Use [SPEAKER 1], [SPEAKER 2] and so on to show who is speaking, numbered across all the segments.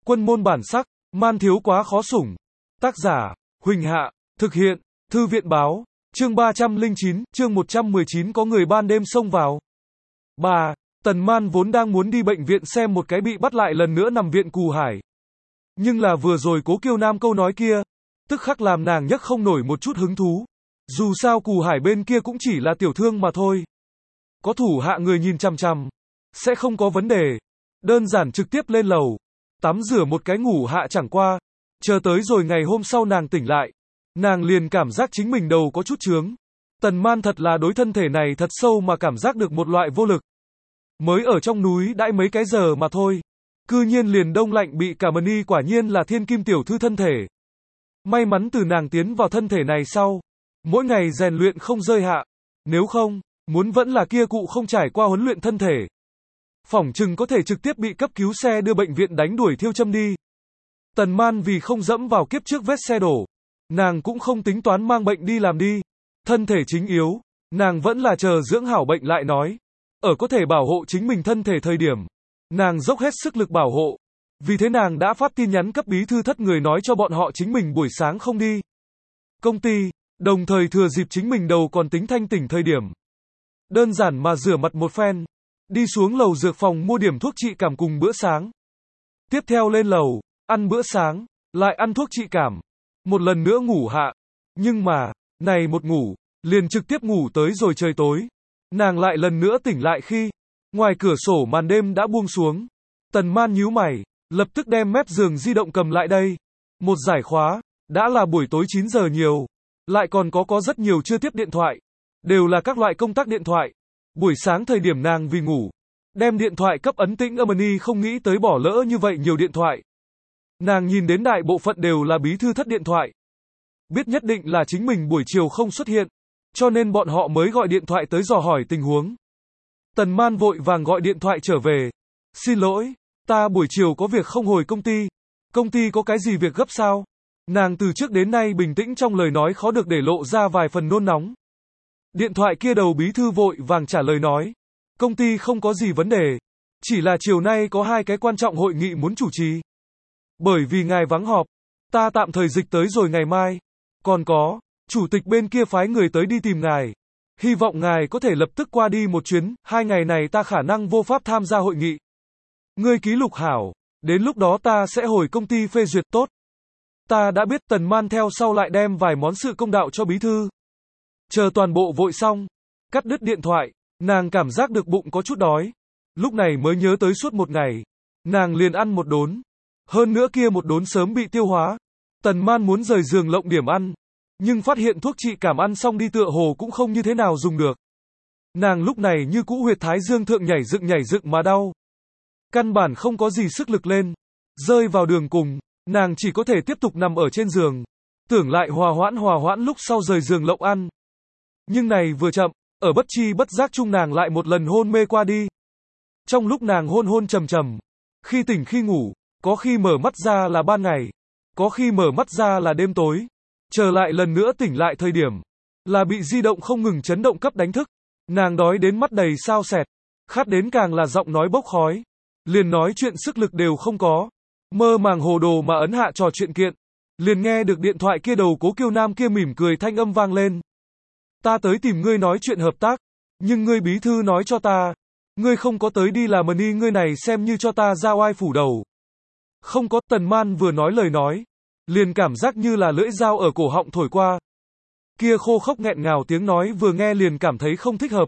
[SPEAKER 1] Quân môn bản sắc, man thiếu quá khó sủng. Tác giả, Huỳnh Hạ, thực hiện, Thư viện báo, chương 309, chương 119 có người ban đêm xông vào. 3. Tần Man vốn đang muốn đi bệnh viện xem một cái bị bắt lại lần nữa nằm viện Cù Hải. Nhưng là vừa rồi Cố Kiêu Nam câu nói kia, tức khắc làm nàng nhấc không nổi một chút hứng thú. Dù sao Cù Hải bên kia cũng chỉ là tiểu thương mà thôi. Có thủ hạ người nhìn chằm chằm, sẽ không có vấn đề. Đơn giản trực tiếp lên lầu, tắm rửa một cái ngủ hạ chẳng qua. Chờ tới rồi ngày hôm sau nàng tỉnh lại, nàng liền cảm giác chính mình đầu có chút chướng. Tần Man thật là đối thân thể này thật sâu mà cảm giác được một loại vô lực. Mới ở trong núi đãi mấy cái giờ mà thôi, cư nhiên liền đông lạnh bị cả mần y, quả nhiên là thiên kim tiểu thư thân thể. May mắn từ nàng tiến vào thân thể này sau, mỗi ngày rèn luyện không rơi hạ, nếu không, muốn vẫn là kia cụ không trải qua huấn luyện thân thể. Phỏng chừng có thể trực tiếp bị cấp cứu xe đưa bệnh viện đánh đuổi thiêu châm đi. Tần Man vì không dẫm vào kiếp trước vết xe đổ, nàng cũng không tính toán mang bệnh đi làm đi. Thân thể chính yếu, nàng vẫn là chờ dưỡng hảo bệnh lại nói. Ở có thể bảo hộ chính mình thân thể thời điểm, nàng dốc hết sức lực bảo hộ. Vì thế nàng đã phát tin nhắn cấp bí thư thất người nói cho bọn họ chính mình buổi sáng không đi công ty, đồng thời thừa dịp chính mình đầu còn tính thanh tỉnh thời điểm. Đơn giản mà rửa mặt một phen, đi xuống lầu dược phòng mua điểm thuốc trị cảm cùng bữa sáng. Tiếp theo lên lầu, ăn bữa sáng, lại ăn thuốc trị cảm. Một lần nữa ngủ hạ. Nhưng mà, này một ngủ, liền trực tiếp ngủ tới rồi trời tối. Nàng lại lần nữa tỉnh lại khi, ngoài cửa sổ màn đêm đã buông xuống. Tần Man nhíu mày, lập tức đem mép giường di động cầm lại đây. Một giải khóa, đã là buổi tối 9 giờ nhiều. Lại còn có rất nhiều chưa tiếp điện thoại. Đều là các loại công tác điện thoại. Buổi sáng thời điểm nàng vì ngủ, đem điện thoại cấp ấn tĩnh Amani, không nghĩ tới bỏ lỡ như vậy nhiều điện thoại. Nàng nhìn đến đại bộ phận đều là bí thư thất điện thoại. Biết nhất định là chính mình buổi chiều không xuất hiện, cho nên bọn họ mới gọi điện thoại tới dò hỏi tình huống. Tần Man vội vàng gọi điện thoại trở về. Xin lỗi, ta buổi chiều có việc không hồi công ty. Công ty có cái gì việc gấp sao? Nàng từ trước đến nay bình tĩnh trong lời nói khó được để lộ ra vài phần nôn nóng. Điện thoại kia đầu bí thư vội vàng trả lời nói. Công ty không có gì vấn đề. Chỉ là chiều nay có 2 cái quan trọng hội nghị muốn chủ trì. Bởi vì ngài vắng họp, ta tạm thời dịch tới rồi ngày mai. Còn có, chủ tịch bên kia phái người tới đi tìm ngài. Hy vọng ngài có thể lập tức qua đi một chuyến, 2 ngày này ta khả năng vô pháp tham gia hội nghị. Ngươi ký lục hảo, đến lúc đó ta sẽ hồi công ty phê duyệt tốt. Ta đã biết. Tần Man theo sau lại đem vài món sự công đạo cho bí thư. Chờ toàn bộ vội xong, cắt đứt điện thoại, nàng cảm giác được bụng có chút đói. Lúc này mới nhớ tới suốt một ngày, nàng liền ăn một đốn. Hơn nữa kia một đốn sớm bị tiêu hóa. Tần Man muốn rời giường lộng điểm ăn, nhưng phát hiện thuốc trị cảm ăn xong đi tựa hồ cũng không như thế nào dùng được. Nàng lúc này như cũ huyệt thái dương thượng nhảy dựng mà đau. Căn bản không có gì sức lực lên. Rơi vào đường cùng, nàng chỉ có thể tiếp tục nằm ở trên giường. Tưởng lại hòa hoãn lúc sau rời giường lộng ăn. Nhưng này vừa chậm, ở bất chi bất giác chung nàng lại một lần hôn mê qua đi. Trong lúc nàng hôn trầm, khi tỉnh khi ngủ, có khi mở mắt ra là ban ngày, có khi mở mắt ra là đêm tối. Trở lại lần nữa tỉnh lại thời điểm, là bị di động không ngừng chấn động cấp đánh thức. Nàng đói đến mắt đầy sao sẹt, khát đến càng là giọng nói bốc khói. Liền nói chuyện sức lực đều không có. Mơ màng hồ đồ mà ấn hạ trò chuyện kiện. Liền nghe được điện thoại kia đầu Cố Kiêu Nam kia mỉm cười thanh âm vang lên. Ta tới tìm ngươi nói chuyện hợp tác, nhưng ngươi bí thư nói cho ta, ngươi không có tới đi làm y, ngươi này xem như cho ta ra oai phủ đầu. Không có. Tần Man vừa nói lời nói, liền cảm giác như là lưỡi dao ở cổ họng thổi qua. Kia khô khốc nghẹn ngào tiếng nói vừa nghe liền cảm thấy không thích hợp.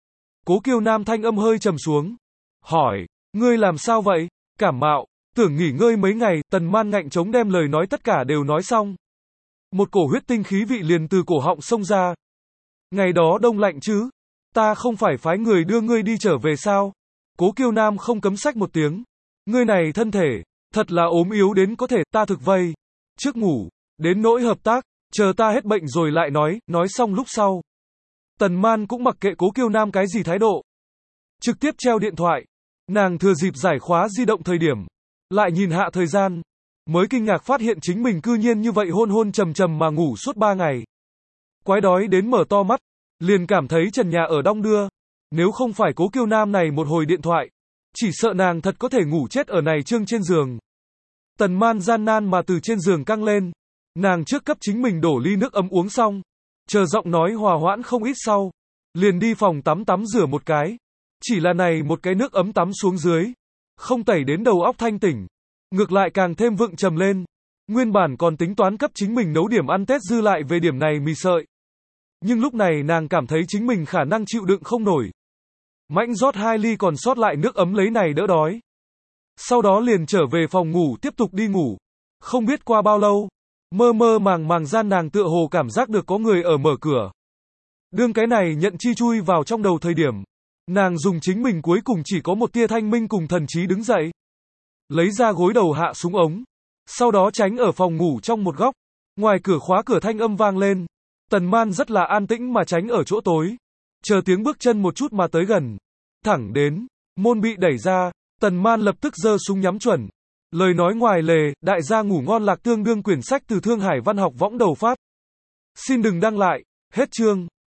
[SPEAKER 1] Cố Kiêu Nam thanh âm hơi trầm xuống, hỏi, ngươi làm sao vậy? Cảm mạo, tưởng nghỉ ngơi mấy ngày. Tần Man ngạnh chống đem lời nói tất cả đều nói xong. Một cổ huyết tinh khí vị liền từ cổ họng xông ra. Ngày đó đông lạnh chứ? Ta không phải phái người đưa ngươi đi trở về sao? Cố Kiêu Nam không cấm xách một tiếng. Ngươi này thân thể, thật là ốm yếu đến có thể, ta thực vây. Trước ngủ, đến nỗi hợp tác, chờ ta hết bệnh rồi lại nói xong lúc sau. Tần Man cũng mặc kệ Cố Kiêu Nam cái gì thái độ. Trực tiếp treo điện thoại. Nàng thừa dịp giải khóa di động thời điểm, lại nhìn hạ thời gian, mới kinh ngạc phát hiện chính mình cư nhiên như vậy hôn trầm mà ngủ suốt 3 ngày. Quái đói đến mở to mắt, liền cảm thấy trần nhà ở đong đưa. Nếu không phải Cố Kiêu Nam này một hồi điện thoại, chỉ sợ nàng thật có thể ngủ chết ở này trương trên giường. Tần Man gian nan mà từ trên giường căng lên. Nàng trước cấp chính mình đổ ly nước ấm uống xong. Chờ giọng nói hòa hoãn không ít sau. Liền đi phòng tắm tắm rửa một cái. Chỉ là này một cái nước ấm tắm xuống dưới. Không tẩy đến đầu óc thanh tỉnh. Ngược lại càng thêm vượng trầm lên. Nguyên bản còn tính toán cấp chính mình nấu điểm ăn Tết dư lại về điểm này mì sợi. Nhưng lúc này nàng cảm thấy chính mình khả năng chịu đựng không nổi. Mãnh rót 2 ly còn sót lại nước ấm lấy này đỡ đói. Sau đó liền trở về phòng ngủ tiếp tục đi ngủ. Không biết qua bao lâu, mơ mơ màng màng gian nàng tựa hồ cảm giác được có người ở mở cửa. Đương cái này nhận chi chui vào trong đầu thời điểm. Nàng dùng chính mình cuối cùng chỉ có một tia thanh minh cùng thần trí đứng dậy. Lấy ra gối đầu hạ xuống ống. Sau đó tránh ở phòng ngủ trong một góc. Ngoài cửa khóa cửa thanh âm vang lên. Tần Man rất là an tĩnh mà tránh ở chỗ tối. Chờ tiếng bước chân một chút mà tới gần. Thẳng đến, môn bị đẩy ra, Tần Man lập tức giơ súng nhắm chuẩn. Lời nói ngoài lề, đại gia ngủ ngon lạc tương đương quyển sách từ Thương Hải Văn học võng đầu phát. Xin đừng đăng lại, hết chương.